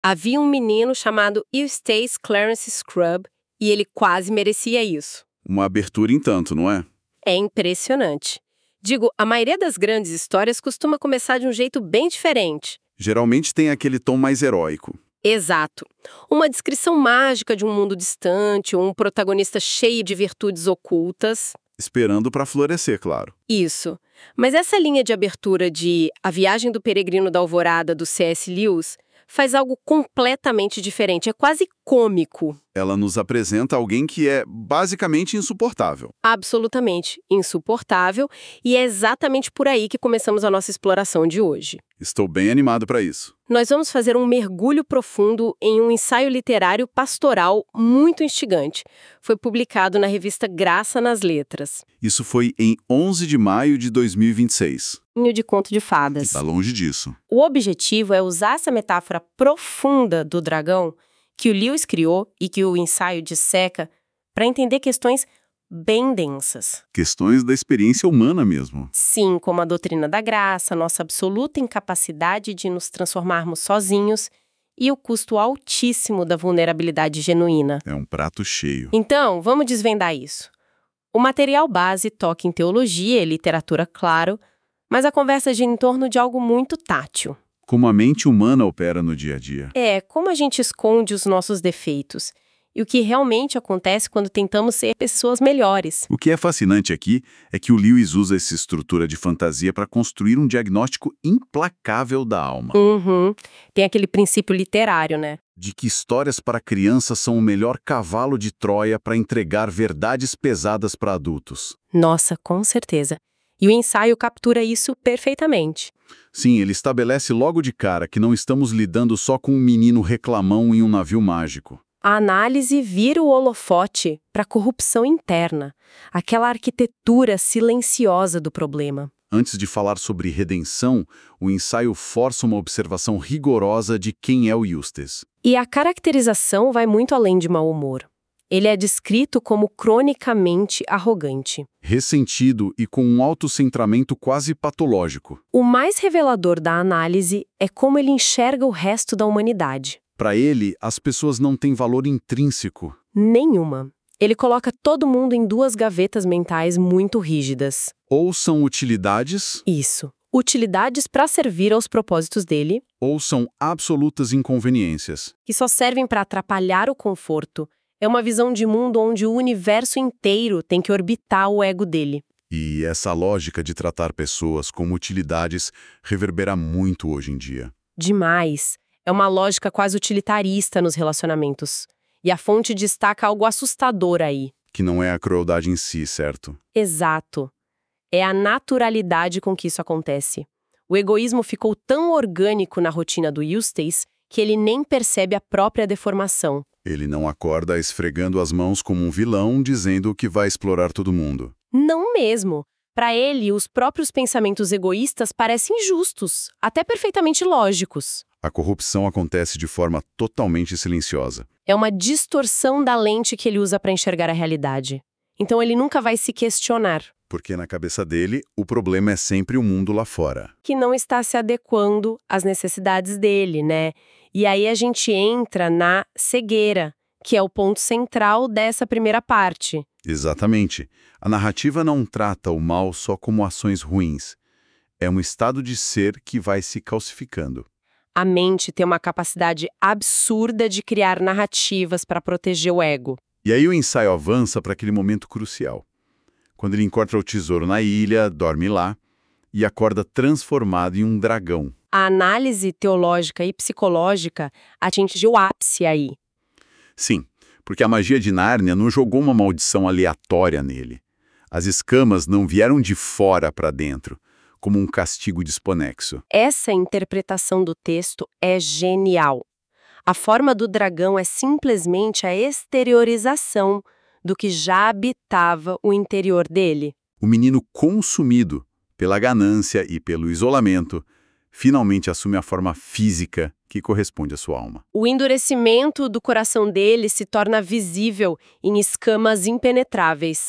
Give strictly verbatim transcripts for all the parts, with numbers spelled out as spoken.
Havia um menino chamado Eustace Clarence Scrubb e ele quase merecia isso. Uma abertura em tanto, não é? É impressionante. Digo, a maioria das grandes histórias costuma começar de um jeito bem diferente. Geralmente tem aquele tom mais heróico. Exato. Uma descrição mágica de um mundo distante ou um protagonista cheio de virtudes ocultas. Esperando para florescer, claro. Isso. Mas essa linha de abertura de A Viagem do Peregrino da Alvorada, do C S Lewis, faz algo completamente diferente. É quase cômico. Ela nos apresenta alguém que é basicamente insuportável. Absolutamente insuportável. E é exatamente por aí que começamos a nossa exploração de hoje. Estou bem animado para isso. Nós vamos fazer um mergulho profundo em um ensaio literário pastoral muito instigante. Foi publicado na revista Graça nas Letras. Isso foi em onze de maio de dois mil e vinte e seis. De conto de fadas. Está longe disso. O objetivo é usar essa metáfora profunda do dragão que o Lewis criou e que o ensaio disseca para entender questões bem densas. Questões da experiência humana mesmo. Sim, como a doutrina da graça, nossa absoluta incapacidade de nos transformarmos sozinhos e o custo altíssimo da vulnerabilidade genuína. É um prato cheio. Então, vamos desvendar isso. O material base toca em teologia e literatura, claro, mas a conversa gira em torno de algo muito tátil. Como a mente humana opera no dia a dia. É, como a gente esconde os nossos defeitos. E o que realmente acontece quando tentamos ser pessoas melhores. O que é fascinante aqui é que o Lewis usa essa estrutura de fantasia para construir um diagnóstico implacável da alma. Uhum. Tem aquele princípio literário, né? De que histórias para crianças são o melhor cavalo de Troia para entregar verdades pesadas para adultos. Nossa, com certeza. E o ensaio captura isso perfeitamente. Sim, ele estabelece logo de cara que não estamos lidando só com um menino reclamão em um navio mágico. A análise vira o holofote para a corrupção interna, aquela arquitetura silenciosa do problema. Antes de falar sobre redenção, o ensaio força uma observação rigorosa de quem é o Eustace. E a caracterização vai muito além de mau humor. Ele é descrito como cronicamente arrogante. Ressentido e com um autocentramento quase patológico. O mais revelador da análise é como ele enxerga o resto da humanidade. Para ele, as pessoas não têm valor intrínseco. Nenhuma. Ele coloca todo mundo em duas gavetas mentais muito rígidas. Ou são utilidades... Isso. Utilidades para servir aos propósitos dele. Ou são absolutas inconveniências. Que só servem para atrapalhar o conforto. É uma visão de mundo onde o universo inteiro tem que orbitar o ego dele. E essa lógica de tratar pessoas como utilidades reverbera muito hoje em dia. Demais. É uma lógica quase utilitarista nos relacionamentos. E a fonte destaca algo assustador aí. Que não é a crueldade em si, certo? Exato. É a naturalidade com que isso acontece. O egoísmo ficou tão orgânico na rotina do Eustace que ele nem percebe a própria deformação. Ele não acorda esfregando as mãos como um vilão, dizendo que vai explorar todo mundo. Não mesmo. Para ele, os próprios pensamentos egoístas parecem justos, até perfeitamente lógicos. A corrupção acontece de forma totalmente silenciosa. É uma distorção da lente que ele usa para enxergar a realidade. Então ele nunca vai se questionar. Porque na cabeça dele, o problema é sempre o mundo lá fora. Que não está se adequando às necessidades dele, né? E aí a gente entra na cegueira, que é o ponto central dessa primeira parte. Exatamente. A narrativa não trata o mal só como ações ruins. É um estado de ser que vai se calcificando. A mente tem uma capacidade absurda de criar narrativas para proteger o ego. E aí o ensaio avança para aquele momento crucial. Quando ele encontra o tesouro na ilha, dorme lá e acorda transformado em um dragão. A análise teológica e psicológica atinge o ápice aí. Sim, porque a magia de Nárnia não jogou uma maldição aleatória nele. As escamas não vieram de fora para dentro, como um castigo desconexo. Essa interpretação do texto é genial. A forma do dragão é simplesmente a exteriorização do que já habitava o interior dele. O menino consumido pela ganância e pelo isolamento, finalmente assume a forma física que corresponde à sua alma. O endurecimento do coração dele se torna visível em escamas impenetráveis.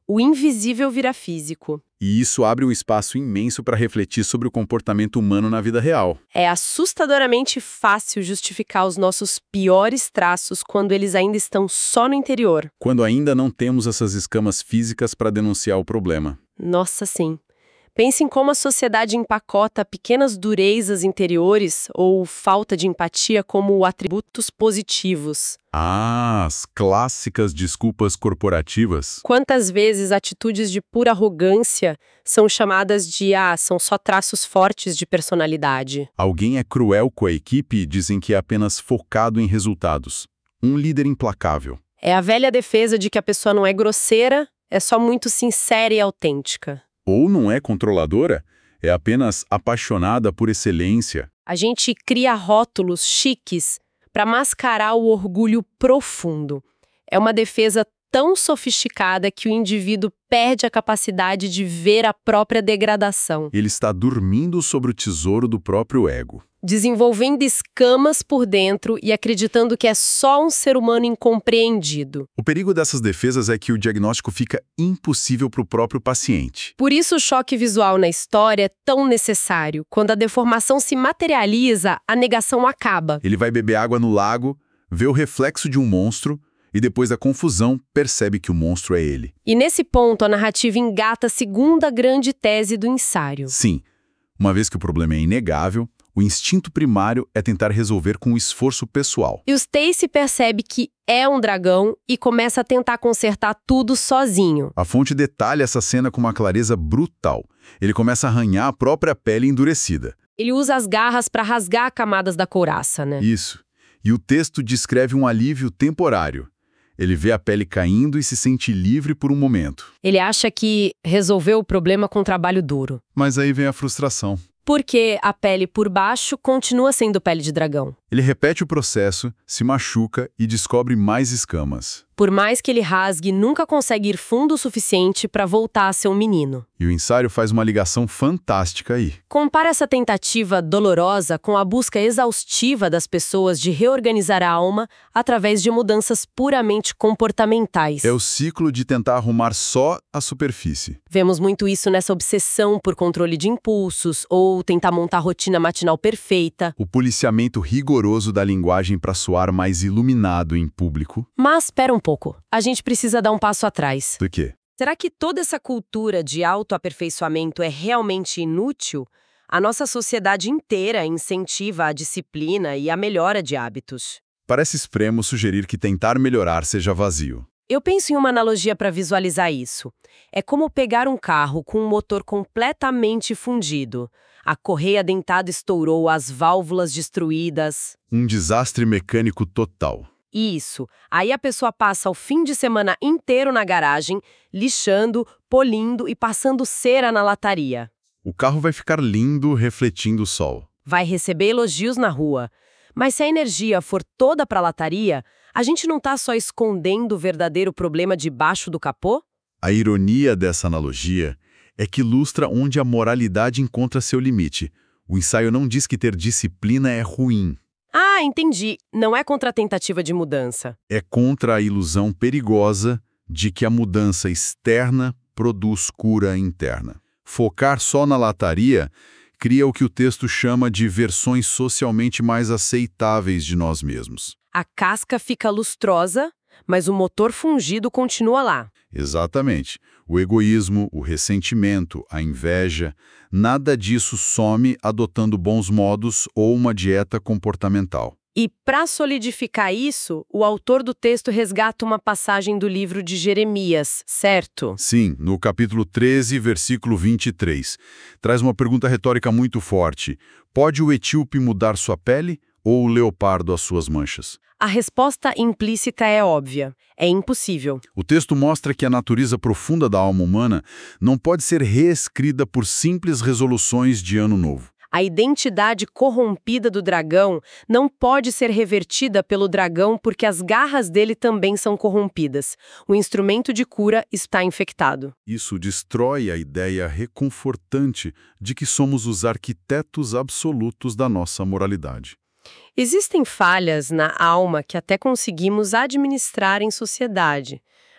O invisível vira físico. E isso abre um espaço imenso para refletir sobre o comportamento humano na vida real. É assustadoramente fácil justificar os nossos piores traços quando eles ainda estão só no interior. Quando ainda não temos essas escamas físicas para denunciar o problema. Nossa, sim. Pense em como a sociedade empacota pequenas durezas interiores ou falta de empatia como atributos positivos. Ah, as clássicas desculpas corporativas. Quantas vezes atitudes de pura arrogância são chamadas de ah, são só traços fortes de personalidade. Alguém é cruel com a equipe e dizem que é apenas focado em resultados. Um líder implacável. É a velha defesa de que a pessoa não é grosseira, é só muito sincera e autêntica. Ou não é controladora, é apenas apaixonada por excelência. A gente cria rótulos chiques para mascarar o orgulho profundo. É uma defesa tão sofisticada que o indivíduo perde a capacidade de ver a própria degradação. Ele está dormindo sobre o tesouro do próprio ego. Desenvolvendo escamas por dentro e acreditando que é só um ser humano incompreendido. O perigo dessas defesas é que o diagnóstico fica impossível para o próprio paciente. Por isso o choque visual na história é tão necessário. Quando a deformação se materializa, a negação acaba. Ele vai beber água no lago, vê o reflexo de um monstro e depois da confusão percebe que o monstro é ele. E nesse ponto a narrativa engata a segunda grande tese do ensaio. Sim, uma vez que o problema é inegável, o instinto primário é tentar resolver com esforço pessoal. E o Stacy percebe que é um dragão e começa a tentar consertar tudo sozinho. A fonte detalha essa cena com uma clareza brutal. Ele começa a arranhar a própria pele endurecida. Ele usa as garras para rasgar camadas da couraça, né? Isso. E o texto descreve um alívio temporário. Ele vê a pele caindo e se sente livre por um momento. Ele acha que resolveu o problema com trabalho duro. Mas aí vem a frustração. Porque a pele por baixo continua sendo pele de dragão. Ele repete o processo, se machuca e descobre mais escamas. Por mais que ele rasgue, nunca consegue ir fundo o suficiente para voltar a ser um menino. E o ensaio faz uma ligação fantástica aí. Compara essa tentativa dolorosa com a busca exaustiva das pessoas de reorganizar a alma através de mudanças puramente comportamentais. É o ciclo de tentar arrumar só a superfície. Vemos muito isso nessa obsessão por controle de impulsos ou tentar montar a rotina matinal perfeita. O policiamento rigoroso da linguagem para soar mais iluminado em público. Mas, espera um pouco, a gente precisa dar um passo atrás. Do quê? Será que toda essa cultura de autoaperfeiçoamento é realmente inútil? A nossa sociedade inteira incentiva a disciplina e a melhora de hábitos. Parece extremo sugerir que tentar melhorar seja vazio. Eu penso em uma analogia para visualizar isso. É como pegar um carro com um motor completamente fundido. A correia dentada estourou, as válvulas destruídas. Um desastre mecânico total. Isso. Aí a pessoa passa o fim de semana inteiro na garagem, lixando, polindo e passando cera na lataria. O carro vai ficar lindo, refletindo o sol. Vai receber elogios na rua. Mas se a energia for toda para a lataria, a gente não está só escondendo o verdadeiro problema debaixo do capô? A ironia dessa analogia é que ilustra onde a moralidade encontra seu limite. O ensaio não diz que ter disciplina é ruim. Ah, entendi. Não é contra a tentativa de mudança. É contra a ilusão perigosa de que a mudança externa produz cura interna. Focar só na lataria cria o que o texto chama de versões socialmente mais aceitáveis de nós mesmos. A casca fica lustrosa, mas o motor fungido continua lá. Exatamente. O egoísmo, o ressentimento, a inveja, nada disso some adotando bons modos ou uma dieta comportamental. E, para solidificar isso, o autor do texto resgata uma passagem do livro de Jeremias, certo? Sim, no capítulo treze, versículo vinte e três. Traz uma pergunta retórica muito forte. Pode o etíope mudar sua pele ou o leopardo as suas manchas? A resposta implícita é óbvia. É impossível. O texto mostra que a natureza profunda da alma humana não pode ser reescrita por simples resoluções de ano novo. A identidade corrompida do dragão não pode ser revertida pelo dragão porque as garras dele também são corrompidas. O instrumento de cura está infectado. Isso destrói a ideia reconfortante de que somos os arquitetos absolutos da nossa moralidade. Existem falhas na alma que até conseguimos administrar em sociedade.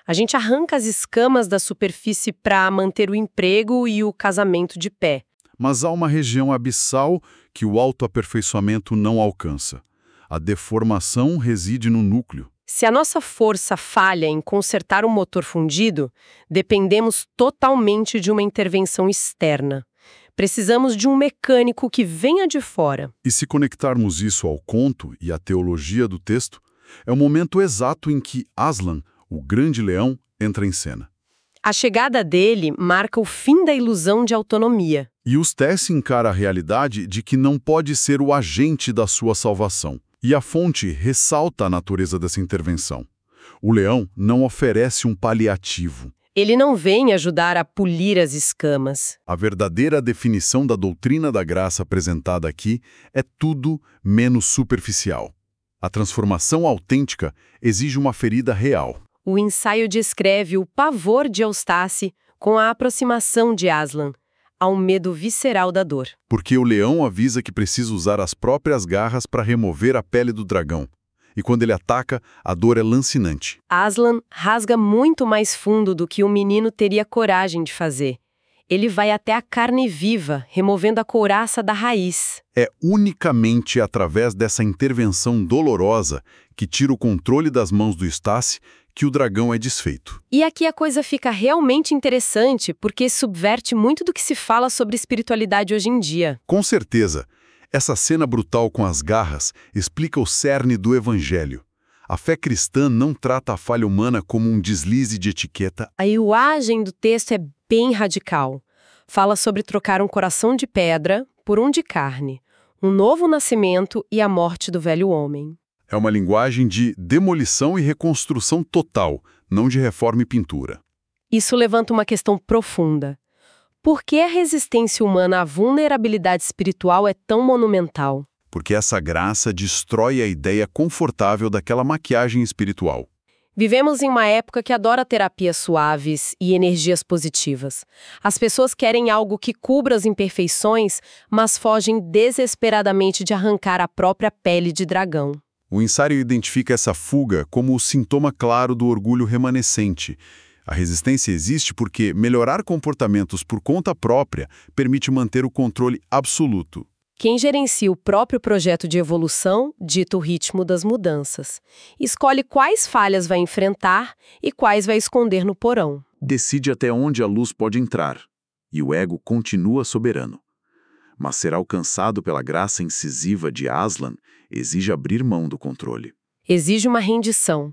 A gente arranca as escamas da superfície para manter o emprego e o casamento de pé. Mas há uma região abissal que o autoaperfeiçoamento não alcança. A deformação reside no núcleo. Se a nossa força falha em consertar o motor fundido, dependemos totalmente de uma intervenção externa. Precisamos de um mecânico que venha de fora. E se conectarmos isso ao conto e à teologia do texto, é o momento exato em que Aslan, o grande leão, entra em cena. A chegada dele marca o fim da ilusão de autonomia. E os Tess encara a realidade de que não pode ser o agente da sua salvação. E a fonte ressalta a natureza dessa intervenção. O leão não oferece um paliativo. Ele não vem ajudar a polir as escamas. A verdadeira definição da doutrina da graça apresentada aqui é tudo menos superficial. A transformação autêntica exige uma ferida real. O ensaio descreve o pavor de Eustace com a aproximação de Aslan, ao medo visceral da dor. Porque o leão avisa que precisa usar as próprias garras para remover a pele do dragão. E quando ele ataca, a dor é lancinante. Aslan rasga muito mais fundo do que o menino teria coragem de fazer. Ele vai até a carne viva, removendo a couraça da raiz. É unicamente através dessa intervenção dolorosa que tira o controle das mãos do Eustace que o dragão é desfeito. E aqui a coisa fica realmente interessante, porque subverte muito do que se fala sobre espiritualidade hoje em dia. Com certeza. Essa cena brutal com as garras explica o cerne do evangelho. A fé cristã não trata a falha humana como um deslize de etiqueta. A linguagem do texto é bem radical. Fala sobre trocar um coração de pedra por um de carne, um novo nascimento e a morte do velho homem. É uma linguagem de demolição e reconstrução total, não de reforma e pintura. Isso levanta uma questão profunda. Por que a resistência humana à vulnerabilidade espiritual é tão monumental? Porque essa graça destrói a ideia confortável daquela maquiagem espiritual. Vivemos em uma época que adora terapias suaves e energias positivas. As pessoas querem algo que cubra as imperfeições, mas fogem desesperadamente de arrancar a própria pele de dragão. O ensaio identifica essa fuga como o sintoma claro do orgulho remanescente. A resistência existe porque melhorar comportamentos por conta própria permite manter o controle absoluto. Quem gerencia o próprio projeto de evolução dita o ritmo das mudanças. Escolhe quais falhas vai enfrentar e quais vai esconder no porão. Decide até onde a luz pode entrar, e o ego continua soberano. Mas ser alcançado pela graça incisiva de Aslan exige abrir mão do controle. Exige uma rendição.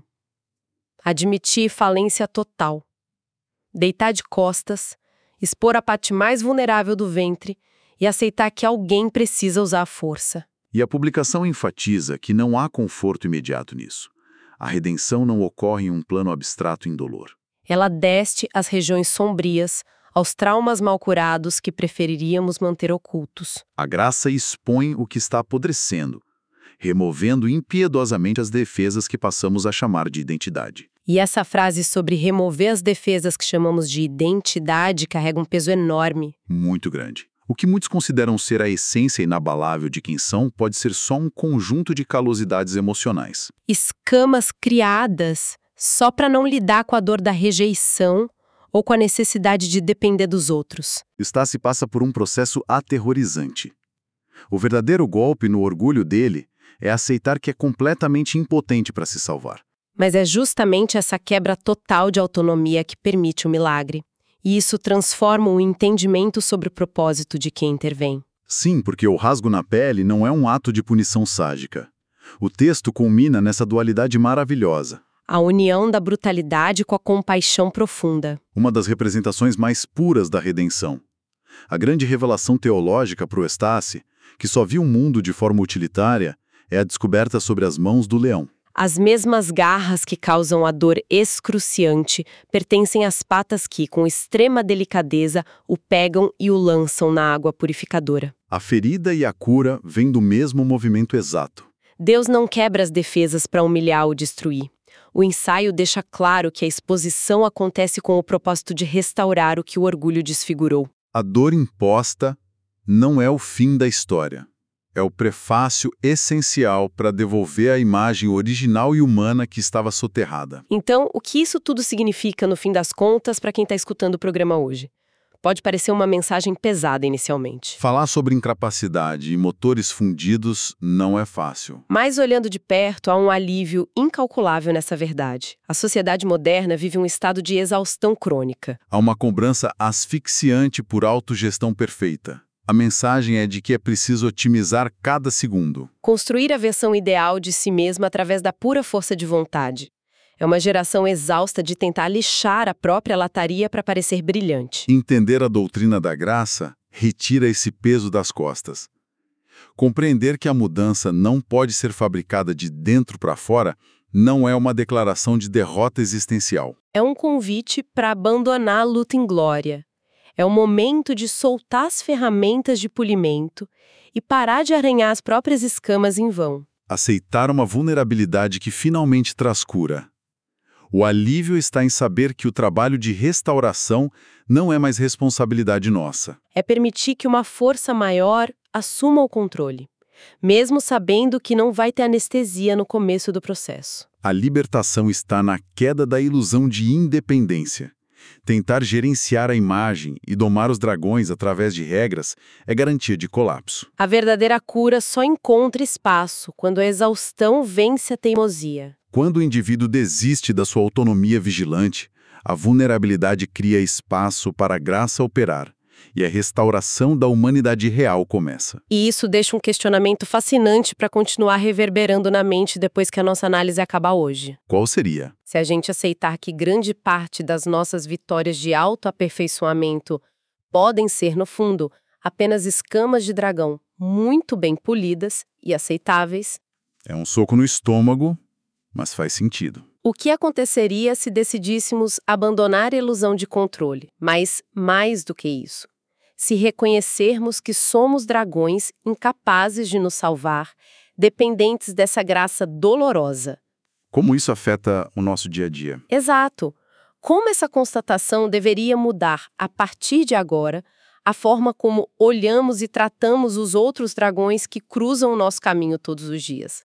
Admitir falência total. Deitar de costas, expor a parte mais vulnerável do ventre e aceitar que alguém precisa usar a força. E a publicação enfatiza que não há conforto imediato nisso. A redenção não ocorre em um plano abstrato indolor. Ela desce às regiões sombrias, aos traumas mal curados que preferiríamos manter ocultos. A graça expõe o que está apodrecendo, removendo impiedosamente as defesas que passamos a chamar de identidade. E essa frase sobre remover as defesas que chamamos de identidade carrega um peso enorme. Muito grande. O que muitos consideram ser a essência inabalável de quem são pode ser só um conjunto de calosidades emocionais. Escamas criadas só para não lidar com a dor da rejeição ou com a necessidade de depender dos outros. Eustace passa por um processo aterrorizante. O verdadeiro golpe no orgulho dele é aceitar que é completamente impotente para se salvar. Mas é justamente essa quebra total de autonomia que permite o milagre. E isso transforma o entendimento sobre o propósito de quem intervém. Sim, porque o rasgo na pele não é um ato de punição sádica. O texto culmina nessa dualidade maravilhosa. A união da brutalidade com a compaixão profunda. Uma das representações mais puras da redenção. A grande revelação teológica para o Eustace, que só viu o mundo de forma utilitária, é a descoberta sobre as mãos do leão. As mesmas garras que causam a dor excruciante pertencem às patas que, com extrema delicadeza, o pegam e o lançam na água purificadora. A ferida e a cura vêm do mesmo movimento exato. Deus não quebra as defesas para humilhar ou destruir. O ensaio deixa claro que a exposição acontece com o propósito de restaurar o que o orgulho desfigurou. A dor imposta não é o fim da história. É o prefácio essencial para devolver a imagem original e humana que estava soterrada. Então, o que isso tudo significa, no fim das contas, para quem está escutando o programa hoje? Pode parecer uma mensagem pesada inicialmente. Falar sobre incapacidade e motores fundidos não é fácil. Mas olhando de perto, há um alívio incalculável nessa verdade. A sociedade moderna vive um estado de exaustão crônica. Há uma cobrança asfixiante por autogestão perfeita. A mensagem é de que é preciso otimizar cada segundo. Construir a versão ideal de si mesma através da pura força de vontade. É uma geração exausta de tentar lixar a própria lataria para parecer brilhante. Entender a doutrina da graça retira esse peso das costas. Compreender que a mudança não pode ser fabricada de dentro para fora não é uma declaração de derrota existencial. É um convite para abandonar a luta em glória. É o momento de soltar as ferramentas de polimento e parar de arranhar as próprias escamas em vão. Aceitar uma vulnerabilidade que finalmente traz cura. O alívio está em saber que o trabalho de restauração não é mais responsabilidade nossa. É permitir que uma força maior assuma o controle, mesmo sabendo que não vai ter anestesia no começo do processo. A libertação está na queda da ilusão de independência. Tentar gerenciar a imagem e domar os dragões através de regras é garantia de colapso. A verdadeira cura só encontra espaço quando a exaustão vence a teimosia. Quando o indivíduo desiste da sua autonomia vigilante, a vulnerabilidade cria espaço para a graça operar, e a restauração da humanidade real começa. E isso deixa um questionamento fascinante para continuar reverberando na mente depois que a nossa análise acabar hoje. Qual seria? Se a gente aceitar que grande parte das nossas vitórias de autoaperfeiçoamento podem ser, no fundo, apenas escamas de dragão muito bem polidas e aceitáveis. É um soco no estômago, mas faz sentido. O que aconteceria se decidíssemos abandonar a ilusão de controle? Mas, mais do que isso, se reconhecermos que somos dragões incapazes de nos salvar, dependentes dessa graça dolorosa. Como isso afeta o nosso dia a dia? Exato. Como essa constatação deveria mudar, a partir de agora, a forma como olhamos e tratamos os outros dragões que cruzam o nosso caminho todos os dias?